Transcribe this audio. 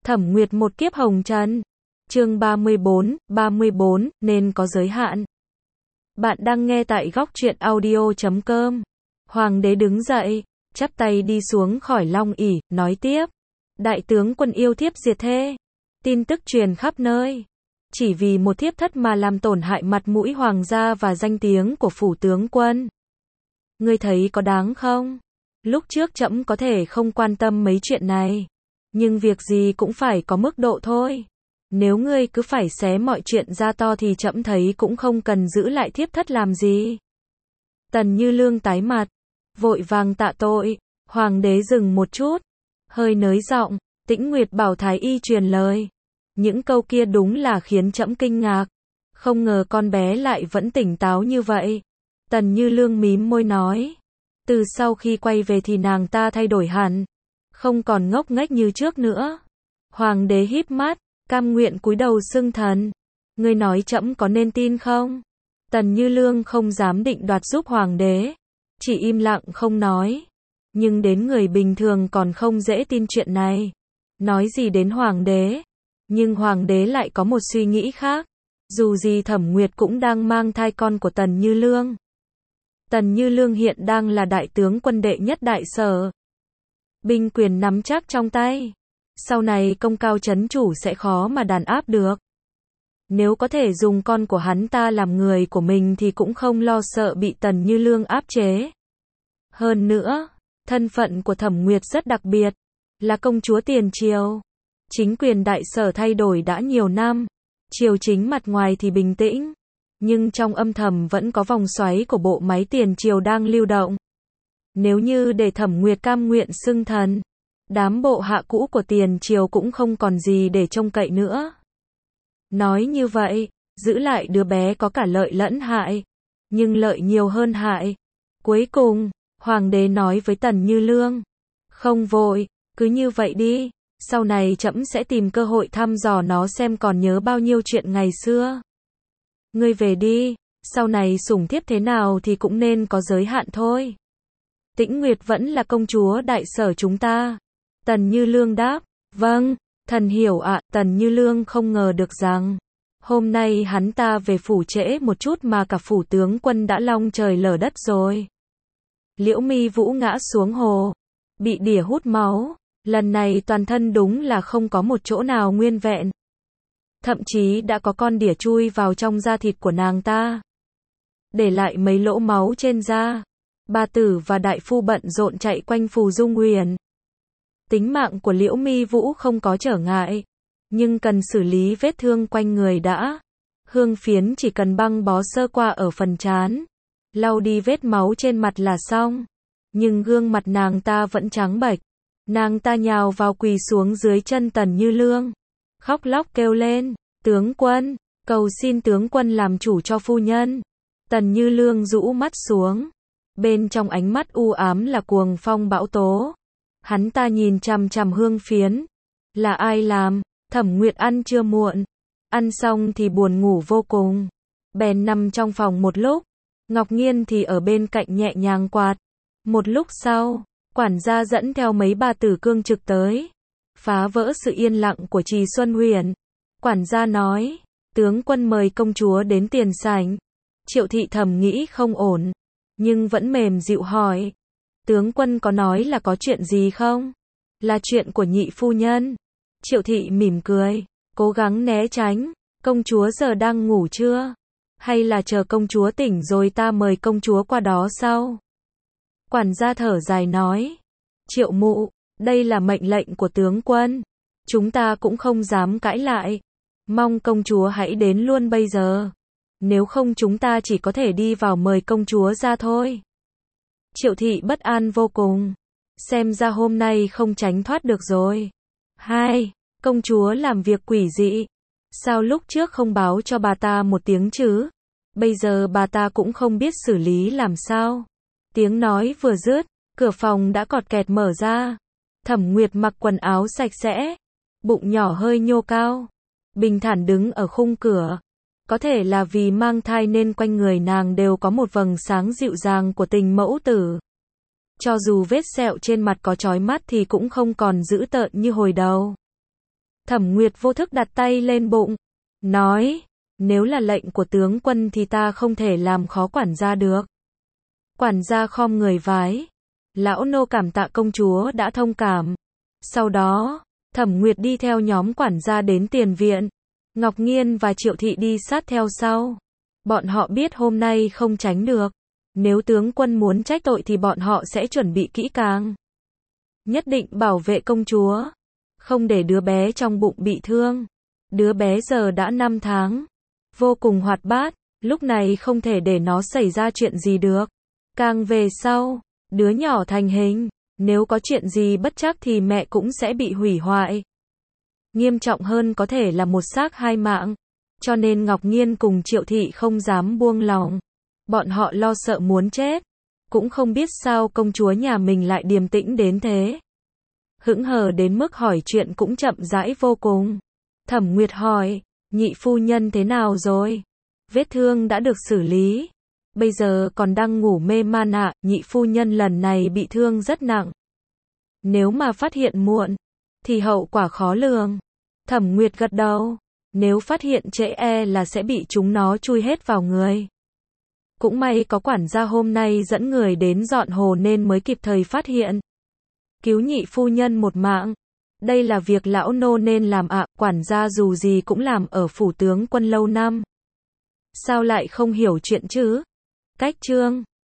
Thẩm Nguyệt một kiếp hồng trần. Chương 34, nên có giới hạn. Bạn đang nghe tại góc truyện audio.com. Hoàng đế đứng dậy, chắp tay đi xuống khỏi long ỷ, nói tiếp. Đại tướng quân yêu thiếp diệt thê. Tin tức truyền khắp nơi. Chỉ vì một thiếp thất mà làm tổn hại mặt mũi hoàng gia và danh tiếng của phủ tướng quân. Ngươi thấy có đáng không? Lúc trước trẫm có thể không quan tâm mấy chuyện này. Nhưng việc gì cũng phải có mức độ thôi. Nếu ngươi cứ phải xé mọi chuyện ra to thì trẫm thấy cũng không cần giữ lại thiếp thất làm gì. Tần Như Lương tái mặt, vội vàng tạ tội. Hoàng đế dừng một chút, hơi nới giọng. Tĩnh Nguyệt bảo thái y truyền lời. Những câu kia đúng là khiến trẫm kinh ngạc. Không ngờ con bé lại vẫn tỉnh táo như vậy. Tần Như Lương mím môi nói. Từ sau khi quay về thì nàng ta thay đổi hẳn. Không còn ngốc nghếch như trước nữa. Hoàng đế híp mắt, cam nguyện cúi đầu xưng thần. Ngươi nói trẫm có nên tin không? Tần Như Lương không dám định đoạt giúp hoàng đế. Chỉ im lặng không nói. Nhưng đến người bình thường còn không dễ tin chuyện này. Nói gì đến hoàng đế. Nhưng hoàng đế lại có một suy nghĩ khác. Dù gì Thẩm Nguyệt cũng đang mang thai con của Tần Như Lương. Tần Như Lương hiện đang là đại tướng quân đệ nhất đại sở. Binh quyền nắm chắc trong tay. Sau này công cao trấn chủ sẽ khó mà đàn áp được. Nếu có thể dùng con của hắn ta làm người của mình thì cũng không lo sợ bị Tần Như Lương áp chế. Hơn nữa, thân phận của Thẩm Nguyệt rất đặc biệt. Là công chúa tiền triều. Chính quyền đại sở thay đổi đã nhiều năm. Triều chính mặt ngoài thì bình tĩnh. Nhưng trong âm thầm vẫn có vòng xoáy của bộ máy tiền triều đang lưu động. Nếu như để Thẩm Nguyệt cam nguyện xưng thần, đám bộ hạ cũ của tiền triều cũng không còn gì để trông cậy nữa. Nói như vậy, giữ lại đứa bé có cả lợi lẫn hại. Nhưng lợi nhiều hơn hại. Cuối cùng, hoàng đế nói với Tần Như Lương. Không vội, cứ như vậy đi. Sau này trẫm sẽ tìm cơ hội thăm dò nó xem còn nhớ bao nhiêu chuyện ngày xưa. Ngươi về đi, sau này sủng thiếp thế nào thì cũng nên có giới hạn thôi. Tĩnh Nguyệt vẫn là công chúa đại sở chúng ta. Tần Như Lương đáp, vâng, thần hiểu ạ. Tần Như Lương không ngờ được rằng, hôm nay hắn ta về phủ trễ một chút mà cả phủ tướng quân đã long trời lở đất rồi. Liễu Mi Vũ ngã xuống hồ, bị đỉa hút máu. Lần này toàn thân đúng là không có một chỗ nào nguyên vẹn. Thậm chí đã có con đỉa chui vào trong da thịt của nàng ta. Để lại mấy lỗ máu trên da. Bà tử và đại phu bận rộn chạy quanh Phù Dung Huyền. Tính mạng của Liễu Mi Vũ không có trở ngại. Nhưng cần xử lý vết thương quanh người đã. Hương phiến chỉ cần băng bó sơ qua ở phần trán. Lau đi vết máu trên mặt là xong. Nhưng gương mặt nàng ta vẫn trắng bệch. Nàng ta nhào vào quỳ xuống dưới chân Tần Như Lương. Khóc lóc kêu lên, tướng quân, cầu xin tướng quân làm chủ cho phu nhân. Tần Như Lương rũ mắt xuống. Bên trong ánh mắt u ám là cuồng phong bão tố. Hắn ta nhìn chằm chằm hương phiến. Là ai làm? Thẩm Nguyệt ăn chưa muộn. Ăn xong thì buồn ngủ vô cùng. Bèn nằm trong phòng một lúc. Ngọc Nghiên thì ở bên cạnh nhẹ nhàng quạt. Một lúc sau, quản gia dẫn theo mấy bà tử cương trực tới. Phá vỡ sự yên lặng của Trì Xuân Huyền. Quản gia nói, tướng quân mời công chúa đến tiền sảnh. Triệu thị thầm nghĩ không ổn. Nhưng vẫn mềm dịu hỏi. Tướng quân có nói là có chuyện gì không? Là chuyện của nhị phu nhân. Triệu thị mỉm cười, cố gắng né tránh. Công chúa giờ đang ngủ chưa? Hay là chờ công chúa tỉnh rồi ta mời công chúa qua đó sau? Quản gia thở dài nói. Triệu mụ, đây là mệnh lệnh của tướng quân. Chúng ta cũng không dám cãi lại. Mong công chúa hãy đến luôn bây giờ. Nếu không chúng ta chỉ có thể đi vào mời công chúa ra thôi. Triệu thị bất an vô cùng. Xem ra hôm nay không tránh thoát được rồi. Hai, công chúa làm việc quỷ dị. Sao lúc trước không báo cho bà ta một tiếng chứ? Bây giờ bà ta cũng không biết xử lý làm sao. Tiếng nói vừa dứt, cửa phòng đã cọt kẹt mở ra. Thẩm Nguyệt mặc quần áo sạch sẽ, bụng nhỏ hơi nhô cao, bình thản đứng ở khung cửa. Có thể là vì mang thai nên quanh người nàng đều có một vầng sáng dịu dàng của tình mẫu tử. Cho dù vết sẹo trên mặt có chói mắt thì cũng không còn dữ tợn như hồi đầu. Thẩm Nguyệt vô thức đặt tay lên bụng, nói, nếu là lệnh của tướng quân thì ta không thể làm khó quản gia được. Quản gia khom người vái, lão nô cảm tạ công chúa đã thông cảm. Sau đó, Thẩm Nguyệt đi theo nhóm quản gia đến tiền viện, Ngọc Nghiên và Triệu Thị đi sát theo sau. Bọn họ biết hôm nay không tránh được, nếu tướng quân muốn trách tội thì bọn họ sẽ chuẩn bị kỹ càng. Nhất định bảo vệ công chúa, không để đứa bé trong bụng bị thương. Đứa bé giờ đã 5 tháng, vô cùng hoạt bát, lúc này không thể để nó xảy ra chuyện gì được. Càng về sau, đứa nhỏ thành hình, nếu có chuyện gì bất trắc thì mẹ cũng sẽ bị hủy hoại. Nghiêm trọng hơn có thể là một xác hai mạng. Cho nên Ngọc Nghiên cùng Triệu Thị không dám buông lòng. Bọn họ lo sợ muốn chết. Cũng không biết sao công chúa nhà mình lại điềm tĩnh đến thế. Hững hờ đến mức hỏi chuyện cũng chậm rãi vô cùng. Thẩm Nguyệt hỏi, nhị phu nhân thế nào rồi? Vết thương đã được xử lý. Bây giờ còn đang ngủ mê man ạ, nhị phu nhân lần này bị thương rất nặng. Nếu mà phát hiện muộn, thì hậu quả khó lường. Thẩm Nguyệt gật đầu. Nếu phát hiện trễ là sẽ bị chúng nó chui hết vào người. Cũng may có quản gia hôm nay dẫn người đến dọn hồ nên mới kịp thời phát hiện. Cứu nhị phu nhân một mạng. Đây là việc lão nô nên làm ạ, quản gia dù gì cũng làm ở phủ tướng quân lâu năm. Sao lại không hiểu chuyện chứ? Cách chương